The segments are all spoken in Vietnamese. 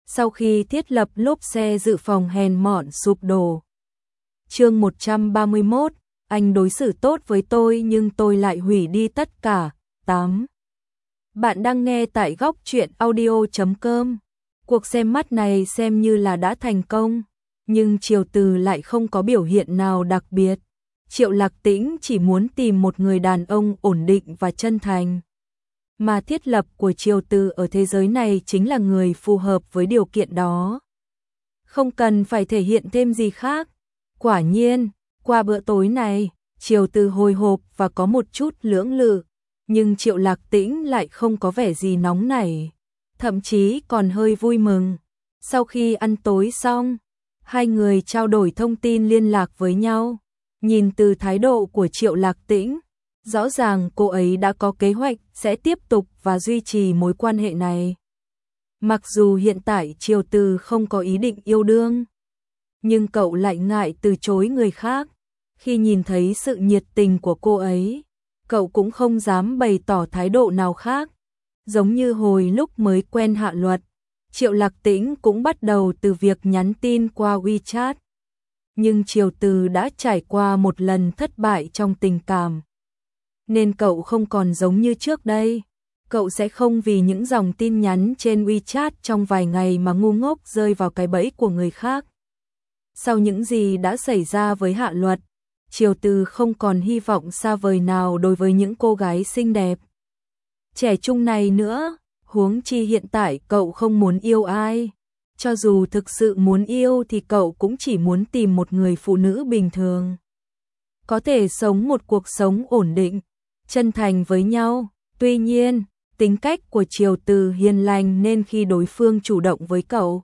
sau khi thiết lập lốp xe dự phòng hèn mọn sụp đổ. Chương 131, anh đối xử tốt với tôi nhưng tôi lại hủy đi tất cả. 8. Bạn đang nghe tại góc truyện audio.com. Cuộc xem mắt này xem như là đã thành công, nhưng Triều Từ lại không có biểu hiện nào đặc biệt. Triệu Lạc Tĩnh chỉ muốn tìm một người đàn ông ổn định và chân thành. Mà thiết lập của Triều Từ ở thế giới này chính là người phù hợp với điều kiện đó. Không cần phải thể hiện thêm gì khác. Quả nhiên, qua bữa tối này, Triều Từ hồi hộp và có một chút lưỡng lự, nhưng Triệu Lạc Tĩnh lại không có vẻ gì nóng nảy, thậm chí còn hơi vui mừng. Sau khi ăn tối xong, hai người trao đổi thông tin liên lạc với nhau. Nhìn từ thái độ của Triệu Lạc Tĩnh, rõ ràng cô ấy đã có kế hoạch sẽ tiếp tục và duy trì mối quan hệ này. Mặc dù hiện tại Triều Từ không có ý định yêu đương, nhưng cậu lại ngại từ chối người khác. Khi nhìn thấy sự nhiệt tình của cô ấy, cậu cũng không dám bày tỏ thái độ nào khác. Giống như hồi lúc mới quen Hạ Luật, Triệu Lạc Tĩnh cũng bắt đầu từ việc nhắn tin qua WeChat. Nhưng Triều Từ đã trải qua một lần thất bại trong tình cảm, nên cậu không còn giống như trước đây. Cậu sẽ không vì những dòng tin nhắn trên WeChat trong vài ngày mà ngu ngốc rơi vào cái bẫy của người khác. Sau những gì đã xảy ra với Hạ Luật, Triều Từ không còn hy vọng xa vời nào đối với những cô gái xinh đẹp trẻ trung này nữa, huống chi hiện tại cậu không muốn yêu ai. Cho dù thực sự muốn yêu thì cậu cũng chỉ muốn tìm một người phụ nữ bình thường, có thể sống một cuộc sống ổn định, chân thành với nhau. Tuy nhiên, tính cách của Triều Từ hiền lành nên khi đối phương chủ động với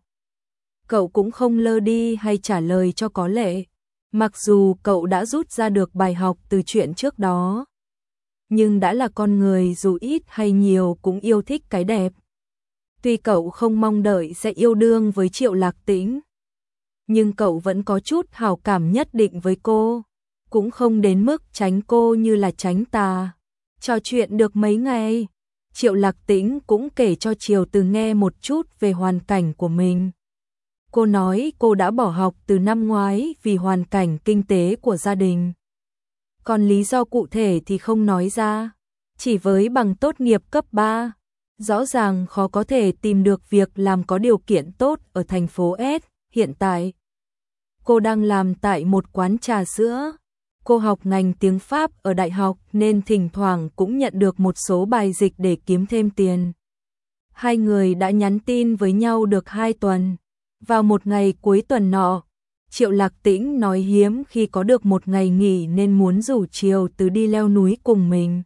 cậu cũng không lơ đi hay trả lời cho có lệ. Mặc dù cậu đã rút ra được bài học từ chuyện trước đó, nhưng đã là con người dù ít hay nhiều cũng yêu thích cái đẹp. Tuy cậu không mong đợi sẽ yêu đương với Triệu Lạc Tĩnh, nhưng cậu vẫn có chút hảo cảm nhất định với cô, cũng không đến mức tránh cô như là tránh tà. Trò chuyện được mấy ngày, Triệu Lạc Tĩnh cũng kể cho Triều Từ nghe một chút về hoàn cảnh của mình. Cô nói cô đã bỏ học từ năm ngoái vì hoàn cảnh kinh tế của gia đình. Còn lý do cụ thể thì không nói ra. Chỉ với bằng tốt nghiệp cấp 3, rõ ràng khó có thể tìm được việc làm có điều kiện tốt ở thành phố S. Hiện tại, cô đang làm tại một quán trà sữa. Cô học ngành tiếng Pháp ở đại học nên thỉnh thoảng cũng nhận được một số bài dịch để kiếm thêm tiền. Hai người đã nhắn tin với nhau được 2 tuần. Vào một ngày cuối tuần nọ, Triệu Lạc Tĩnh nói hiếm khi có được một ngày nghỉ nên muốn rủ Triều Từ đi leo núi cùng mình.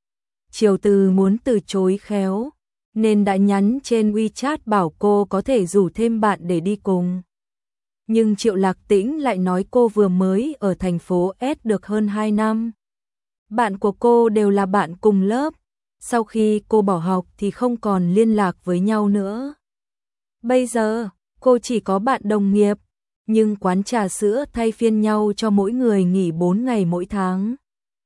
Triều Từ muốn từ chối khéo, nên đã nhắn trên WeChat bảo cô có thể rủ thêm bạn để đi cùng. Nhưng Triệu Lạc Tĩnh lại nói cô vừa mới ở thành phố S được hơn 2 năm. Bạn của cô đều là bạn cùng lớp. Sau khi cô bỏ học thì không còn liên lạc với nhau nữa. Bây giờ, cô chỉ có bạn đồng nghiệp, nhưng quán trà sữa thay phiên nhau cho mỗi người nghỉ 4 ngày mỗi tháng.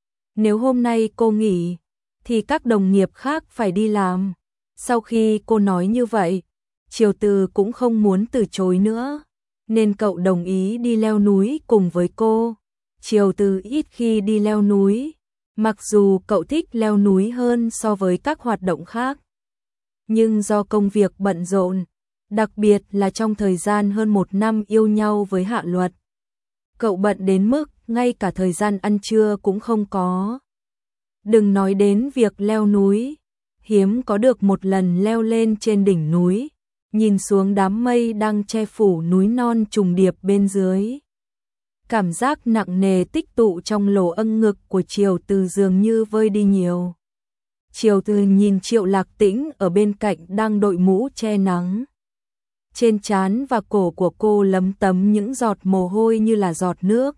Nếu hôm nay cô nghỉ, thì các đồng nghiệp khác phải đi làm. Sau khi cô nói như vậy, Triều Từ cũng không muốn từ chối nữa, nên cậu đồng ý đi leo núi cùng với cô. Triều Từ ít khi đi leo núi, mặc dù cậu thích leo núi hơn so với các hoạt động khác. Nhưng do công việc bận rộn, đặc biệt là trong thời gian hơn 1 năm yêu nhau với Hạ Luật, cậu bận đến mức ngay cả thời gian ăn trưa cũng không có. Đừng nói đến việc leo núi, hiếm có được một lần leo lên trên đỉnh núi, nhìn xuống đám mây đang che phủ núi non trùng điệp bên dưới. Cảm giác nặng nề tích tụ trong lỗ âng ngực của Triều Từ dường như vơi đi nhiều. Triều Từ nhìn Triệu Lạc Tĩnh ở bên cạnh đang đội mũ che nắng. Trên trán và cổ của cô lấm tấm những giọt mồ hôi như là giọt nước.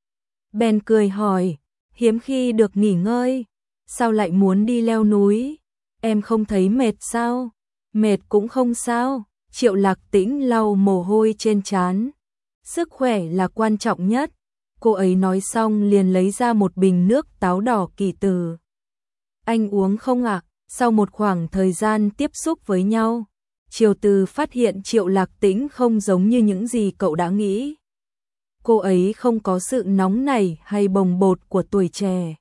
Bèn cười hỏi, hiếm khi được nghỉ ngơi, sao lại muốn đi leo núi? Em không thấy mệt sao? Mệt cũng không sao. Triệu Lạc Tĩnh lau mồ hôi trên trán. Sức khỏe là quan trọng nhất. Cô ấy nói xong liền lấy ra một bình nước táo đỏ kỳ từ. Anh uống không ạ? Sau một khoảng thời gian tiếp xúc với nhau, Triều Từ phát hiện Triệu Lạc Tĩnh không giống như những gì cậu đã nghĩ. Cô ấy không có sự nóng nảy hay bồng bột của tuổi trẻ,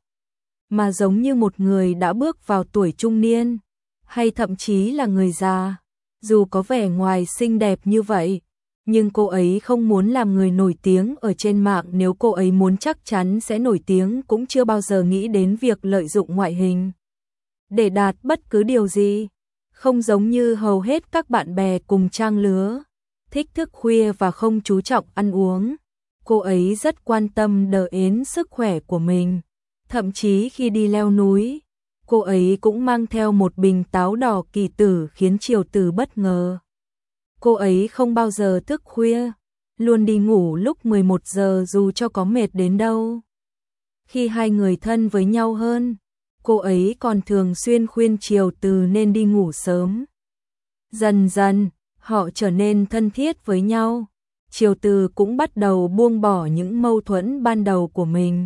mà giống như một người đã bước vào tuổi trung niên, hay thậm chí là người già. Dù có vẻ ngoài xinh đẹp như vậy, nhưng cô ấy không muốn làm người nổi tiếng ở trên mạng. Nếu cô ấy muốn chắc chắn sẽ nổi tiếng, cũng chưa bao giờ nghĩ đến việc lợi dụng ngoại hình để đạt bất cứ điều gì. Không giống như hầu hết các bạn bè cùng trang lứa, thích thức khuya và không chú trọng ăn uống. Cô ấy rất quan tâm đến sức khỏe của mình. Thậm chí khi đi leo núi, cô ấy cũng mang theo một bình táo đỏ kỳ tử, khiến Triều Từ bất ngờ. Cô ấy không bao giờ thức khuya, luôn đi ngủ lúc 11 giờ dù cho có mệt đến đâu. Khi hai người thân với nhau hơn, cô ấy còn thường xuyên khuyên Triều Từ nên đi ngủ sớm. Dần dần, họ trở nên thân thiết với nhau. Triều Từ cũng bắt đầu buông bỏ những mâu thuẫn ban đầu của mình.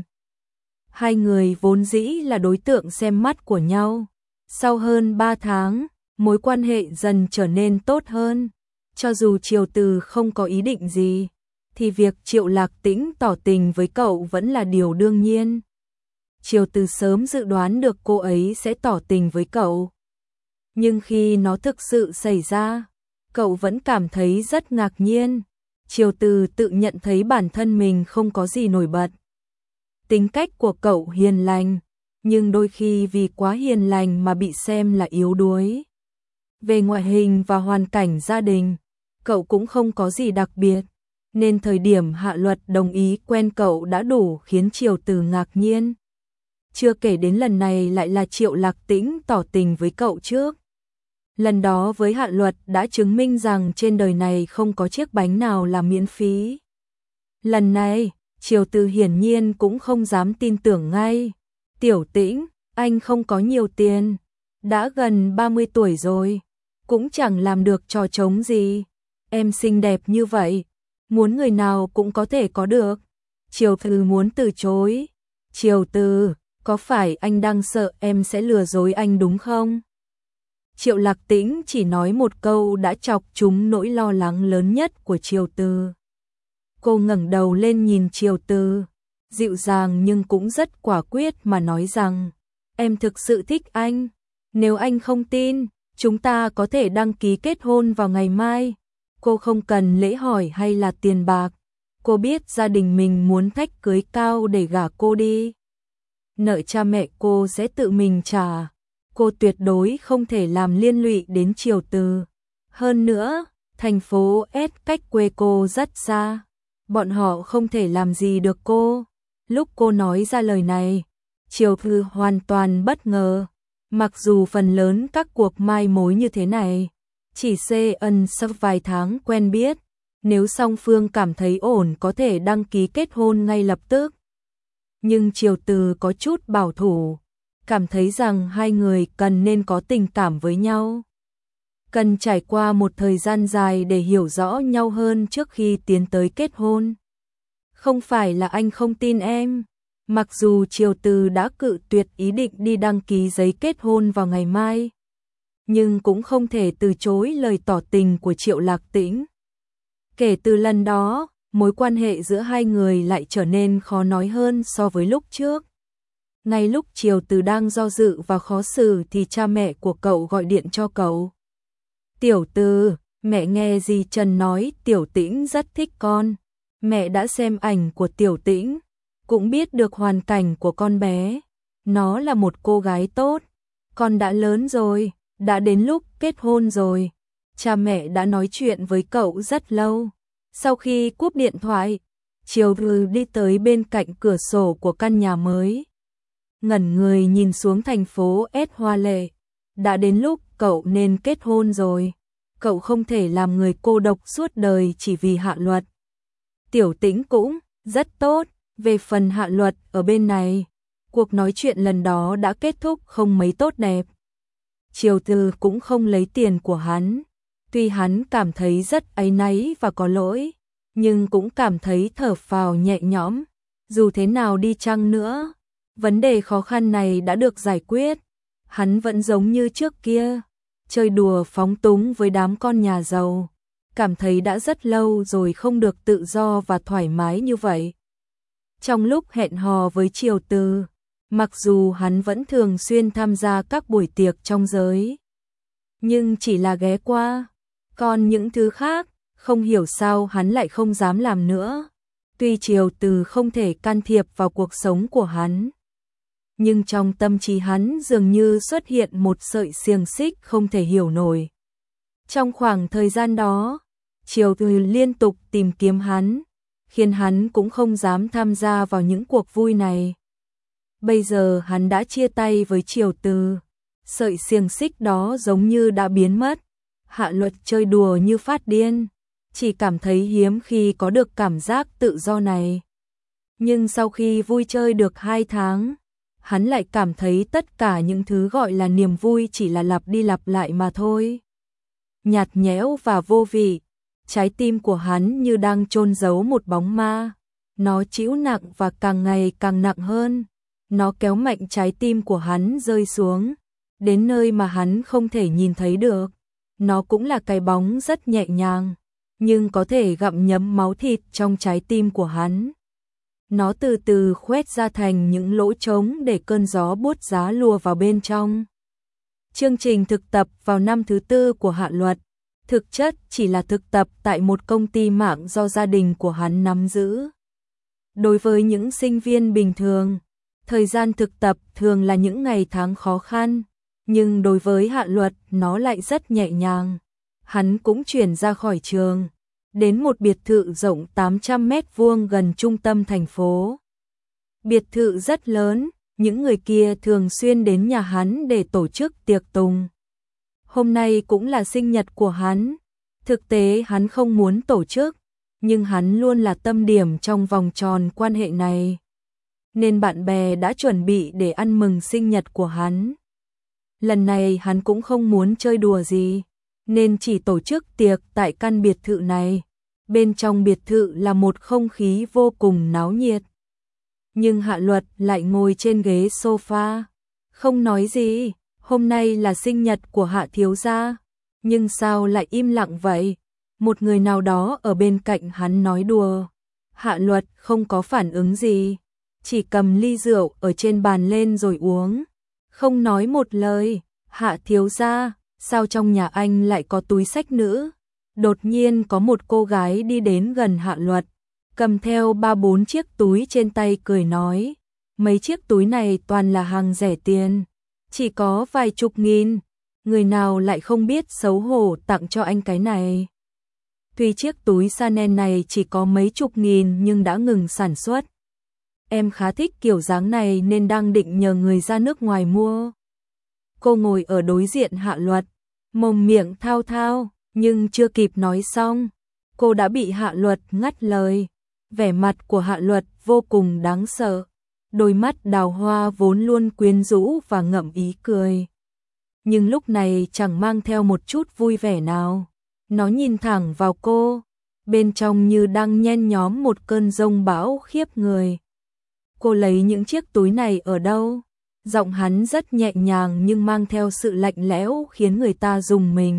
Hai người vốn dĩ là đối tượng xem mắt của nhau. Sau hơn 3 tháng, mối quan hệ dần trở nên tốt hơn. Cho dù Triều Từ không có ý định gì, thì việc Triệu Lạc Tĩnh tỏ tình với cậu vẫn là điều đương nhiên. Triều Từ sớm dự đoán được cô ấy sẽ tỏ tình với cậu. Nhưng khi nó thực sự xảy ra, cậu vẫn cảm thấy rất ngạc nhiên. Triều Từ tự nhận thấy bản thân mình không có gì nổi bật. Tính cách của cậu hiền lành, nhưng đôi khi vì quá hiền lành mà bị xem là yếu đuối. Về ngoại hình và hoàn cảnh gia đình, cậu cũng không có gì đặc biệt, nên thời điểm Hạ Luật đồng ý quen cậu đã đủ khiến Triều Từ ngạc nhiên. Chưa kể đến lần này lại là Triệu Lạc Tĩnh tỏ tình với cậu trước. Lần đó với Hạ Luật đã chứng minh rằng trên đời này không có chiếc bánh nào là miễn phí. Lần này, Triều Từ hiển nhiên cũng không dám tin tưởng ngay. Tiểu Tĩnh, anh không có nhiều tiền, đã gần 30 tuổi rồi, cũng chẳng làm được trò trống gì. Em xinh đẹp như vậy, muốn người nào cũng có thể có được. Triều Từ muốn từ chối. Triều Từ, có phải anh đang sợ em sẽ lừa dối anh đúng không? Triệu Lạc Tĩnh chỉ nói một câu đã chọc trúng nỗi lo lắng lớn nhất của Triều Từ. Cô ngẩng đầu lên nhìn Triều Từ, dịu dàng nhưng cũng rất quả quyết mà nói rằng, em thực sự thích anh. Nếu anh không tin, chúng ta có thể đăng ký kết hôn vào ngày mai. Cô không cần lễ hỏi hay là tiền bạc. Cô biết gia đình mình muốn thách cưới cao để gả cô đi. Nợ cha mẹ cô sẽ tự mình trả. Cô tuyệt đối không thể làm liên lụy đến Triều Từ. Hơn nữa, thành phố S cách quê cô rất xa. Bọn họ không thể làm gì được cô. Lúc cô nói ra lời này, Triều Từ hoàn toàn bất ngờ. Mặc dù phần lớn các cuộc mai mối như thế này chỉ sau vài tháng quen biết, nếu song phương cảm thấy ổn có thể đăng ký kết hôn ngay lập tức. Nhưng Triều Từ có chút bảo thủ, cảm thấy rằng hai người cần nên có tình cảm với nhau. Cần trải qua một thời gian dài để hiểu rõ nhau hơn trước khi tiến tới kết hôn. Không phải là anh không tin em. Mặc dù Triều Từ đã cự tuyệt ý định đi đăng ký giấy kết hôn vào ngày mai, nhưng cũng không thể từ chối lời tỏ tình của Triệu Lạc Tĩnh. Kể từ lần đó, mối quan hệ giữa hai người lại trở nên khó nói hơn so với lúc trước. Ngay lúc Triều Từ đang do dự và khó xử thì cha mẹ của cậu gọi điện cho cậu. Tiểu Từ, mẹ nghe dì Trần nói Tiểu Tĩnh rất thích con. Mẹ đã xem ảnh của Tiểu Tĩnh, cũng biết được hoàn cảnh của con bé. Nó là một cô gái tốt. Con đã lớn rồi, đã đến lúc kết hôn rồi. Cha mẹ đã nói chuyện với cậu rất lâu. Sau khi cúp điện thoại, Triều Từ đi tới bên cạnh cửa sổ của căn nhà mới. Ngẩn người nhìn xuống thành phố S hoa lệ. Đã đến lúc cậu nên kết hôn rồi. Cậu không thể làm người cô độc suốt đời chỉ vì Hạ Luật. Tiểu Tĩnh cũng rất tốt. Về phần Hạ Luật ở bên này, cuộc nói chuyện lần đó đã kết thúc không mấy tốt đẹp. Triều Từ cũng không lấy tiền của hắn. Tuy hắn cảm thấy rất áy náy và có lỗi, nhưng cũng cảm thấy thở phào nhẹ nhõm. Dù thế nào đi chăng nữa, vấn đề khó khăn này đã được giải quyết. Hắn vẫn giống như trước kia, chơi đùa phóng túng với đám con nhà giàu, cảm thấy đã rất lâu rồi không được tự do và thoải mái như vậy. Trong lúc hẹn hò với Triều Từ, mặc dù hắn vẫn thường xuyên tham gia các buổi tiệc trong giới, nhưng chỉ là ghé qua, còn những thứ khác, không hiểu sao hắn lại không dám làm nữa. Tuy Triều Từ không thể can thiệp vào cuộc sống của hắn, nhưng trong tâm trí hắn dường như xuất hiện một sợi xiềng xích không thể hiểu nổi. Trong khoảng thời gian đó, Triều Từ liên tục tìm kiếm hắn, khiến hắn cũng không dám tham gia vào những cuộc vui này. Bây giờ hắn đã chia tay với Triều Từ, sợi xiềng xích đó giống như đã biến mất. Hạ Luật chơi đùa như phát điên, chỉ cảm thấy hiếm khi có được cảm giác tự do này. Nhưng sau khi vui chơi được 2 tháng, hắn lại cảm thấy tất cả những thứ gọi là niềm vui chỉ là lặp đi lặp lại mà thôi. Nhạt nhẽo và vô vị, trái tim của hắn như đang chôn giấu một bóng ma. Nó trĩu nặng và càng ngày càng nặng hơn. Nó kéo mạnh trái tim của hắn rơi xuống, đến nơi mà hắn không thể nhìn thấy được. Nó cũng là cái bóng rất nhẹ nhàng, nhưng có thể gặm nhấm máu thịt trong trái tim của hắn. Nó từ từ khoét ra thành những lỗ trống để cơn gió buốt giá lùa vào bên trong. Chương trình thực tập vào năm thứ 4 của Hạ Luật, thực chất chỉ là thực tập tại một công ty mạng do gia đình của hắn nắm giữ. Đối với những sinh viên bình thường, thời gian thực tập thường là những ngày tháng khó khăn, nhưng đối với Hạ Luật nó lại rất nhẹ nhàng. Hắn cũng chuyển ra khỏi trường, đến một biệt thự rộng 800 mét vuông gần trung tâm thành phố. Biệt thự rất lớn, những người kia thường xuyên đến nhà hắn để tổ chức tiệc tùng. Hôm nay cũng là sinh nhật của hắn. Thực tế hắn không muốn tổ chức, nhưng hắn luôn là tâm điểm trong vòng tròn quan hệ này, nên bạn bè đã chuẩn bị để ăn mừng sinh nhật của hắn. Lần này hắn cũng không muốn chơi đùa gì, nên chỉ tổ chức tiệc tại căn biệt thự này. Bên trong biệt thự là một không khí vô cùng náo nhiệt. Nhưng Hạ Luật lại ngồi trên ghế sofa, không nói gì. Hôm nay là sinh nhật của Hạ thiếu gia, nhưng sao lại im lặng vậy? Một người nào đó ở bên cạnh hắn nói đùa. Hạ Luật không có phản ứng gì, chỉ cầm ly rượu ở trên bàn lên rồi uống, không nói một lời. Hạ thiếu gia, sao trong nhà anh lại có túi xách nữ? Đột nhiên có một cô gái đi đến gần Hạ Luật, cầm theo 3-4 chiếc túi trên tay cười nói, mấy chiếc túi này toàn là hàng rẻ tiền, chỉ có vài chục nghìn, người nào lại không biết xấu hổ tặng cho anh cái này. Tuy chiếc túi Chanel này chỉ có mấy chục nghìn nhưng đã ngừng sản xuất. Em khá thích kiểu dáng này nên đang định nhờ người ra nước ngoài mua. Cô ngồi ở đối diện Hạ Luật, mồm miệng thao thao, nhưng chưa kịp nói xong, cô đã bị Hạ Luật ngắt lời. Vẻ mặt của Hạ Luật vô cùng đáng sợ, đôi mắt đào hoa vốn luôn quyến rũ và ngậm ý cười, nhưng lúc này chẳng mang theo một chút vui vẻ nào. Nó nhìn thẳng vào cô, bên trong như đang nhen nhóm một cơn giông bão khiếp người. Cô lấy những chiếc túi này ở đâu? Giọng hắn rất nhẹ nhàng nhưng mang theo sự lạnh lẽo khiến người ta rùng mình.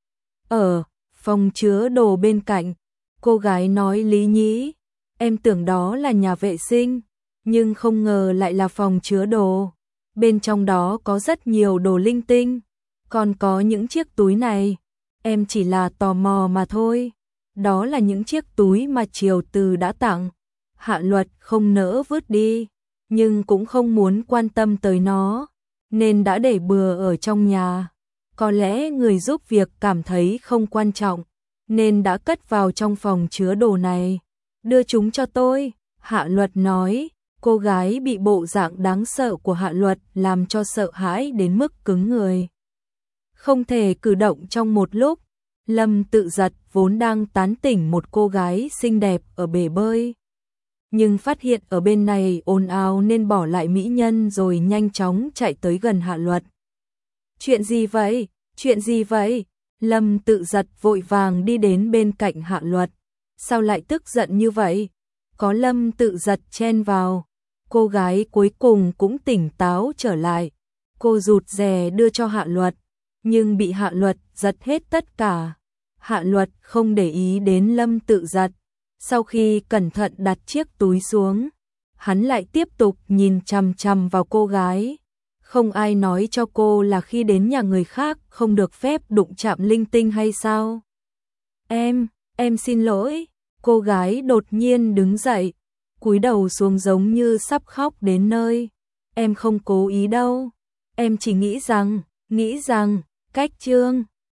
Ở phòng chứa đồ bên cạnh, cô gái nói lý nhí, em tưởng đó là nhà vệ sinh, nhưng không ngờ lại là phòng chứa đồ. Bên trong đó có rất nhiều đồ linh tinh, còn có những chiếc túi này. Em chỉ là tò mò mà thôi. Đó là những chiếc túi mà Triều Từ đã tặng. Hạ Luật không nỡ vứt đi, nhưng cũng không muốn quan tâm tới nó, nên đã để bừa ở trong nhà. Có lẽ người giúp việc cảm thấy không quan trọng, nên đã cất vào trong phòng chứa đồ này. Đưa chúng cho tôi, Hạ Luật nói. Cô gái bị bộ dạng đáng sợ của Hạ Luật làm cho sợ hãi đến mức cứng người, không thể cử động trong một lúc. Lâm Tự Giật vốn đang tán tỉnh một cô gái xinh đẹp ở bể bơi, nhưng phát hiện ở bên này ồn ào nên bỏ lại mỹ nhân rồi nhanh chóng chạy tới gần Hạ Luật. Chuyện gì vậy? Chuyện gì vậy? Lâm Tự Giật vội vàng đi đến bên cạnh Hạ Luật. Sao lại tức giận như vậy? Có Lâm Tự Giật chen vào, cô gái cuối cùng cũng tỉnh táo trở lại. Cô rụt rè đưa cho Hạ Luật nhưng bị Hạ Luật giật hết tất cả. Hạ Luật không để ý đến Lâm Tự Giật, sau khi cẩn thận đặt chiếc túi xuống, hắn lại tiếp tục nhìn chằm chằm vào cô gái. Không ai nói cho cô là khi đến nhà người khác không được phép đụng chạm linh tinh hay sao? Em xin lỗi. Cô gái đột nhiên đứng dậy, cúi đầu xuống giống như sắp khóc đến nơi. Em không cố ý đâu. Em chỉ nghĩ rằng, cách Trương